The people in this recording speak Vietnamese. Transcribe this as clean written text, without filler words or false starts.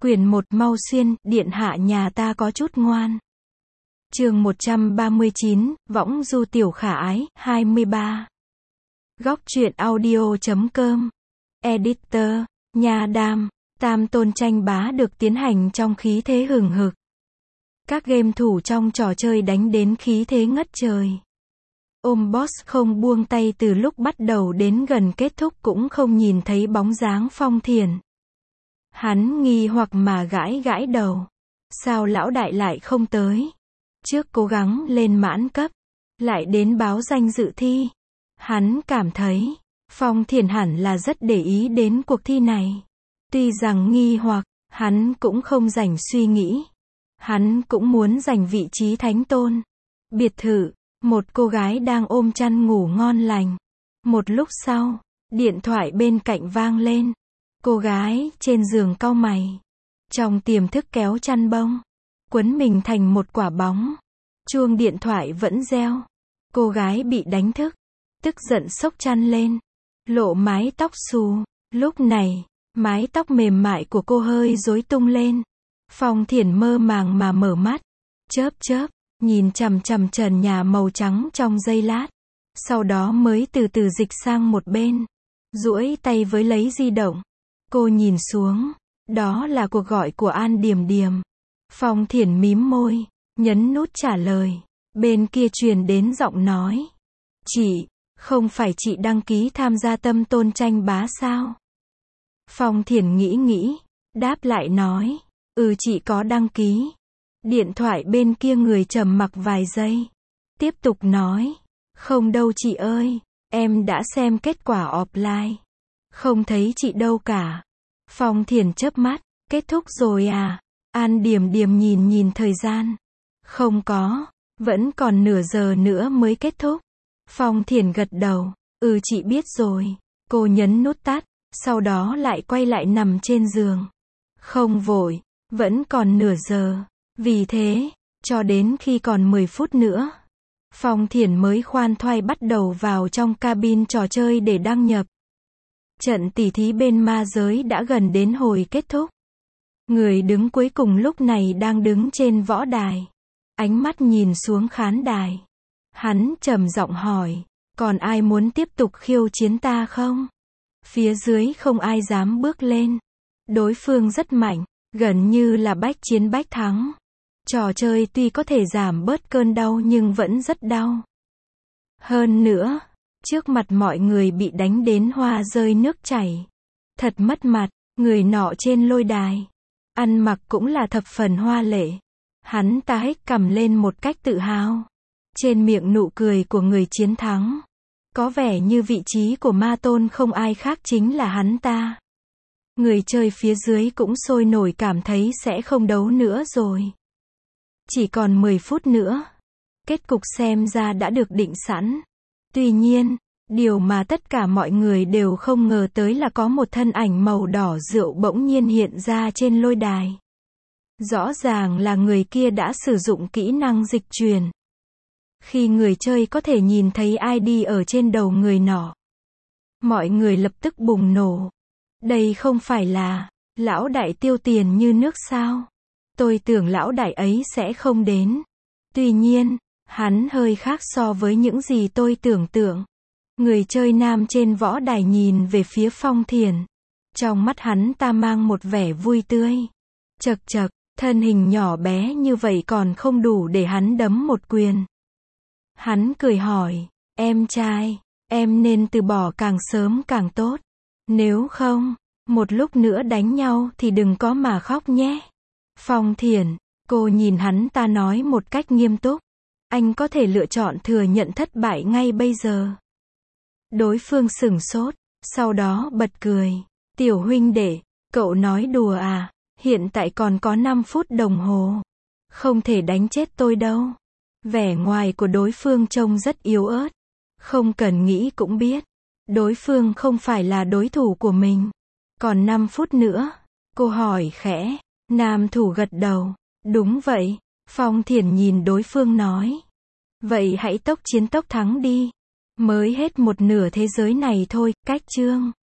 Quyển 1 mau xuyên, điện hạ nhà ta có chút ngoan. Chương 139, võng du tiểu khả ái, 23. Góc truyện audio.com. Editor, Nha Đam, tam tôn tranh bá được tiến hành trong khí thế hừng hực. Các game thủ trong trò chơi đánh đến khí thế ngất trời. Ôm boss không buông tay từ lúc bắt đầu đến gần kết thúc cũng không nhìn thấy bóng dáng Phong Thiền. Hắn nghi hoặc mà gãi gãi đầu. Sao lão đại lại không tới? Trước cố gắng lên mãn cấp, lại đến báo danh dự thi. Hắn cảm thấy, Phong Thiền hẳn là rất để ý đến cuộc thi này. Tuy rằng nghi hoặc, hắn cũng không rảnh suy nghĩ. Hắn cũng muốn giành vị trí thánh tôn. Biệt thự, một cô gái đang ôm chăn ngủ ngon lành. Một lúc sau, điện thoại bên cạnh vang lên. Cô gái trên giường cau mày, trong tiềm thức kéo chăn bông, quấn mình thành một quả bóng. Chuông điện thoại vẫn reo. Cô gái bị đánh thức, tức giận xốc chăn lên, lộ mái tóc xù. Lúc này, mái tóc mềm mại của cô hơi rối tung lên. Phong Thiển mơ màng mà mở mắt, chớp chớp, nhìn chằm chằm trần nhà màu trắng trong giây lát. Sau đó mới từ từ dịch sang một bên, duỗi tay với lấy di động. Cô nhìn xuống, đó là cuộc gọi của An Điềm Điềm. Phong Thiển mím môi, nhấn nút trả lời. Bên kia truyền đến giọng nói. Chị, không phải chị đăng ký tham gia tâm tôn tranh bá sao? Phong Thiển nghĩ, đáp lại nói. Chị có đăng ký. Điện thoại bên kia người trầm mặc vài giây. Tiếp tục nói. Không đâu chị ơi, em đã xem kết quả offline. Không thấy chị đâu cả. Phong Thiển chớp mắt, kết thúc rồi à? An Điềm Điềm nhìn thời gian. Không có, vẫn còn nửa giờ nữa mới kết thúc. Phong Thiển gật đầu, chị biết rồi. Cô nhấn nút tắt, sau đó lại quay lại nằm trên giường. Không vội, vẫn còn nửa giờ. Vì thế, cho đến khi còn 10 phút nữa, Phong Thiển mới khoan khoái bắt đầu vào trong cabin trò chơi để đăng nhập. Trận tỉ thí bên ma giới đã gần đến hồi kết thúc. Người đứng cuối cùng lúc này đang đứng trên võ đài. Ánh mắt nhìn xuống khán đài. Hắn trầm giọng hỏi, còn ai muốn tiếp tục khiêu chiến ta không? Phía dưới không ai dám bước lên. Đối phương rất mạnh, gần như là bách chiến bách thắng. Trò chơi tuy có thể giảm bớt cơn đau nhưng vẫn rất đau. Hơn nữa, trước mặt mọi người bị đánh đến hoa rơi nước chảy. Thật mất mặt, người nọ trên lôi đài. Ăn mặc cũng là thập phần hoa lệ. Hắn ta hếch cằm lên một cách tự hào. Trên miệng nụ cười của người chiến thắng. Có vẻ như vị trí của ma tôn không ai khác chính là hắn ta. Người chơi phía dưới cũng sôi nổi cảm thấy sẽ không đấu nữa rồi. Chỉ còn 10 phút nữa. Kết cục xem ra đã được định sẵn. Tuy nhiên, điều mà tất cả mọi người đều không ngờ tới là có một thân ảnh màu đỏ rượu bỗng nhiên hiện ra trên lôi đài. Rõ ràng là người kia đã sử dụng kỹ năng dịch truyền. Khi người chơi có thể nhìn thấy ID ở trên đầu người nọ, mọi người lập tức bùng nổ. Đây không phải là lão đại tiêu tiền như nước sao? Tôi tưởng lão đại ấy sẽ không đến. Tuy nhiên, hắn hơi khác so với những gì tôi tưởng tượng. Người chơi nam trên võ đài nhìn về phía Phong Thiển. Trong mắt hắn ta mang một vẻ vui tươi. Chậc chậc, thân hình nhỏ bé như vậy còn không đủ để hắn đấm một quyền. Hắn cười hỏi, em trai, em nên từ bỏ càng sớm càng tốt. Nếu không, một lúc nữa đánh nhau thì đừng có mà khóc nhé. Phong Thiển, cô nhìn hắn ta nói một cách nghiêm túc. Anh có thể lựa chọn thừa nhận thất bại ngay bây giờ. Đối phương sửng sốt, sau đó bật cười. Tiểu huynh đệ, cậu nói đùa à? Hiện tại còn có 5 phút đồng hồ. Không thể đánh chết tôi đâu. Vẻ ngoài của đối phương trông rất yếu ớt. Không cần nghĩ cũng biết. Đối phương không phải là đối thủ của mình. Còn 5 phút nữa. Cô hỏi khẽ. Nam thủ gật đầu. Đúng vậy. Phong Thiển nhìn đối phương nói. Vậy hãy tốc chiến tốc thắng đi. Mới hết một nửa thế giới này thôi, cách chương.